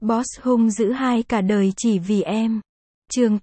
Boss hung dữ hai cả đời chỉ vì em. Chương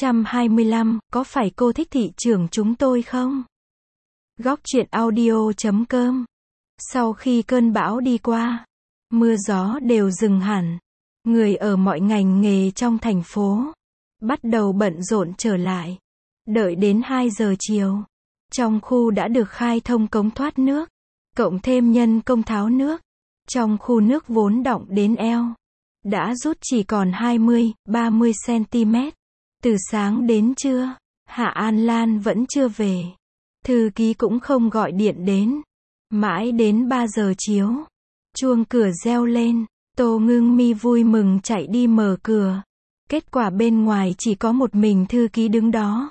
825, có phải cô thích thị trưởng chúng tôi không? Góc truyện audio.com. Sau khi cơn bão đi qua, mưa gió đều dừng hẳn. Người ở mọi ngành nghề trong thành phố bắt đầu bận rộn trở lại. Đợi đến 2 giờ chiều, trong khu đã được khai thông cống thoát nước, cộng thêm nhân công tháo nước. Trong khu nước vốn đọng đến eo, đã rút chỉ còn 20-30 cm. Từ sáng đến trưa, Hạ An Lan vẫn chưa về. Thư ký cũng không gọi điện đến. Mãi đến 3 giờ chiếu, chuông cửa reo lên. Tô Ngưng Mi vui mừng chạy đi mở cửa. Kết quả bên ngoài chỉ có một mình thư ký đứng đó.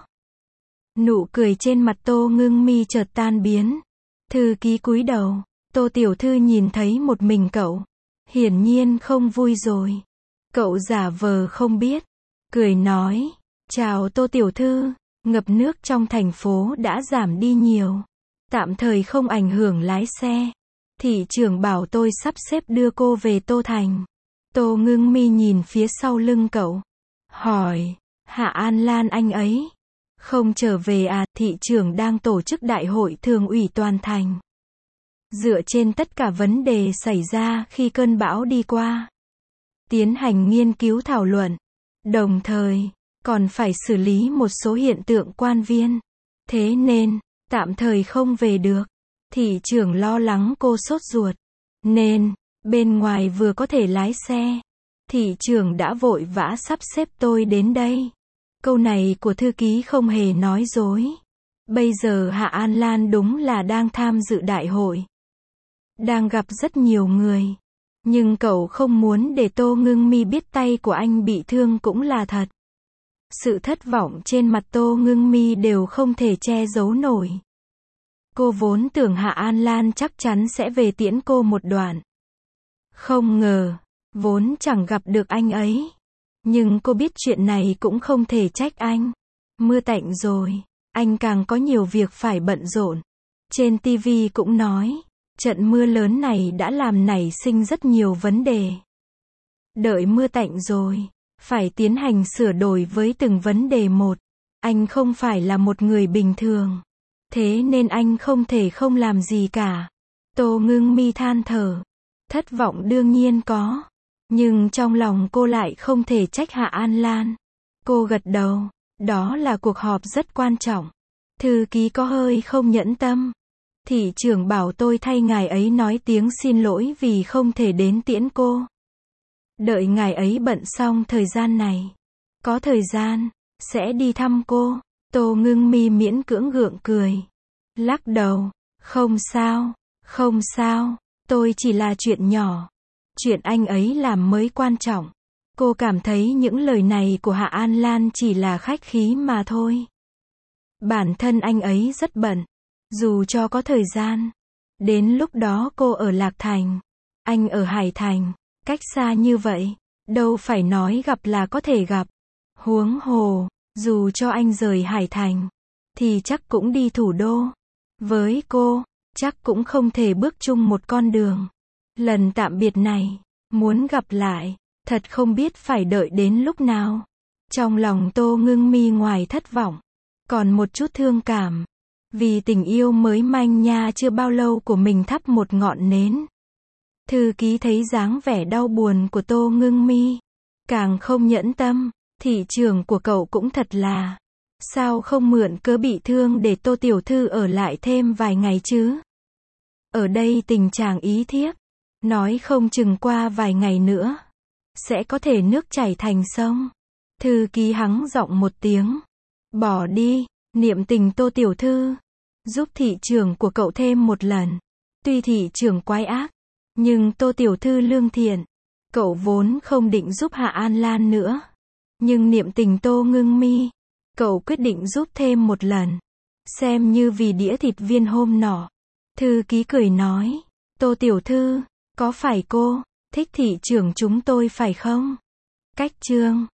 Nụ cười trên mặt Tô Ngưng Mi chợt tan biến. Thư ký cúi đầu. Tô tiểu thư nhìn thấy một mình cậu, hiển nhiên không vui rồi. Cậu giả vờ không biết, cười nói, chào Tô tiểu thư, ngập nước trong thành phố đã giảm đi nhiều, tạm thời không ảnh hưởng lái xe. Thị trưởng bảo tôi sắp xếp đưa cô về Tô Thành. Tô Ngưng Mi nhìn phía sau lưng cậu, hỏi, Hạ An Lan anh ấy không trở về à? Thị trưởng đang tổ chức đại hội thường ủy toàn thành. Dựa trên tất cả vấn đề xảy ra khi cơn bão đi qua, tiến hành nghiên cứu thảo luận, đồng thời còn phải xử lý một số hiện tượng quan viên. Thế nên, tạm thời không về được. Thị trưởng lo lắng cô sốt ruột, nên, bên ngoài vừa có thể lái xe, thị trưởng đã vội vã sắp xếp tôi đến đây. Câu này của thư ký không hề nói dối. Bây giờ Hạ An Lan đúng là đang tham dự đại hội, đang gặp rất nhiều người. Nhưng cậu không muốn để Tô Ngưng Mi biết tay của anh bị thương cũng là thật. Sự thất vọng trên mặt Tô Ngưng Mi đều không thể che giấu nổi. Cô vốn tưởng Hạ An Lan chắc chắn sẽ về tiễn cô một đoạn. Không ngờ, vốn chẳng gặp được anh ấy. Nhưng cô biết chuyện này cũng không thể trách anh. Mưa tạnh rồi, anh càng có nhiều việc phải bận rộn. Trên TV cũng nói, trận mưa lớn này đã làm nảy sinh rất nhiều vấn đề. Đợi mưa tạnh rồi, phải tiến hành sửa đổi với từng vấn đề một. Anh không phải là một người bình thường. Thế nên anh không thể không làm gì cả. Tô Ngưng Mi than thở. Thất vọng đương nhiên có. Nhưng trong lòng cô lại không thể trách Hạ An Lan. Cô gật đầu. Đó là cuộc họp rất quan trọng. Thư ký có hơi không nhẫn tâm. Thị trưởng bảo tôi thay ngài ấy nói tiếng xin lỗi vì không thể đến tiễn cô. Đợi ngài ấy bận xong thời gian này, có thời gian, sẽ đi thăm cô. Tô Ngưng Mi miễn cưỡng gượng cười. Lắc đầu, không sao, không sao, tôi chỉ là chuyện nhỏ. Chuyện anh ấy làm mới quan trọng. Cô cảm thấy những lời này của Hạ An Lan chỉ là khách khí mà thôi. Bản thân anh ấy rất bận. Dù cho có thời gian, đến lúc đó cô ở Lạc Thành, anh ở Hải Thành, cách xa như vậy, đâu phải nói gặp là có thể gặp. Huống hồ, dù cho anh rời Hải Thành, thì chắc cũng đi thủ đô. Với cô, chắc cũng không thể bước chung một con đường. Lần tạm biệt này, muốn gặp lại, thật không biết phải đợi đến lúc nào. Trong lòng Tô Ngưng Mi ngoài thất vọng, còn một chút thương cảm. Vì tình yêu mới manh nha chưa bao lâu của mình thắp một ngọn nến. Thư ký thấy dáng vẻ đau buồn của Tô Ngưng Mi, càng không nhẫn tâm. Thị trưởng của cậu cũng thật là, sao không mượn cớ bị thương để Tô tiểu thư ở lại thêm vài ngày chứ? Ở đây tình trạng ý thiếp, nói không chừng qua vài ngày nữa, sẽ có thể nước chảy thành sông. Thư ký hắng giọng một tiếng, bỏ đi, niệm tình Tô tiểu thư, giúp thị trưởng của cậu thêm một lần. Tuy thị trưởng quái ác, nhưng Tô tiểu thư lương thiện. Cậu vốn không định giúp Hạ An Lan nữa, nhưng niệm tình Tô Ngưng Mi, cậu quyết định giúp thêm một lần, xem như vì đĩa thịt viên hôm nọ. Thư ký cười nói, Tô tiểu thư, có phải cô thích thị trưởng chúng tôi phải không? Cách chương